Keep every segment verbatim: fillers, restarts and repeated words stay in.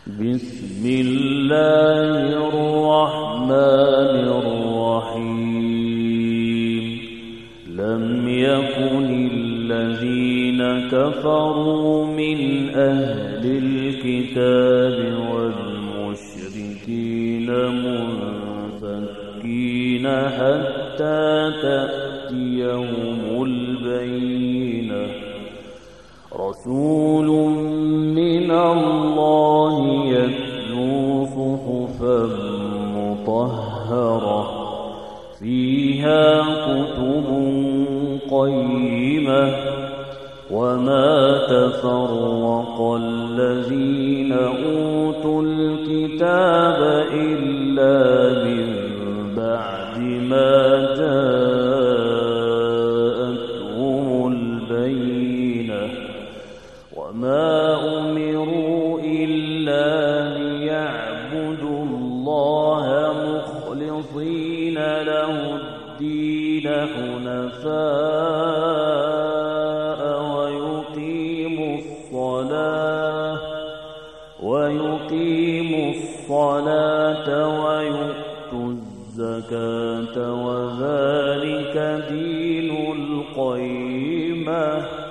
بسم الله الرحمن الرحيم لم يكن الذين كفروا من أهل الكتاب والمشركين منفكين حتى تأتيهم البينة رسول من الله يتلو صحفا مطهرة فيها كتب قيمة وما تفرق الذين أوتوا الكتاب إلا من بعد ما جاءتهم البينة وما أمروا إلا ليعبدوا الله مخلصين له الدين حنفاء ويقيموا الصلاة ويقيموا الصلاة ويؤتوا الزكاة وذلك دين القيمة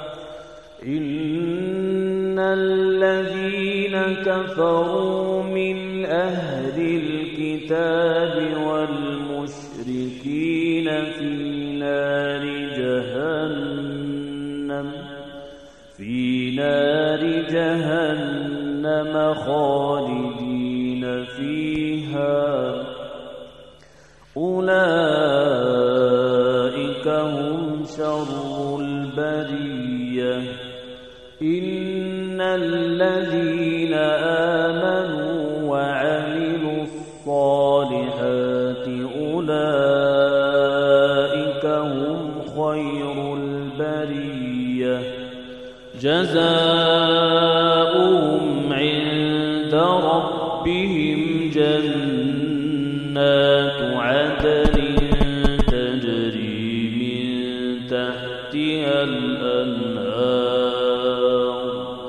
إن الذين كفروا من أهل الكتاب والمشركين في نار جهنم في نار جهنم خالدين فيها أولئك هم شر البرية إن الذين آمنوا وعملوا الصالحات أولئك هم خير البرية جزاؤهم عند ربهم جنات عدن تجري من تحتها الأنهار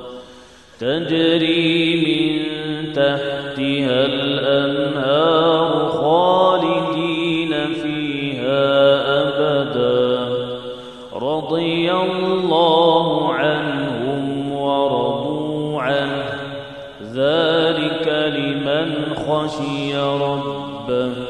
تجري من تحتها الأنهار خالدين فيها أبدا رضي الله عنهم ورضوا عنه ذلك لمن خشي ربه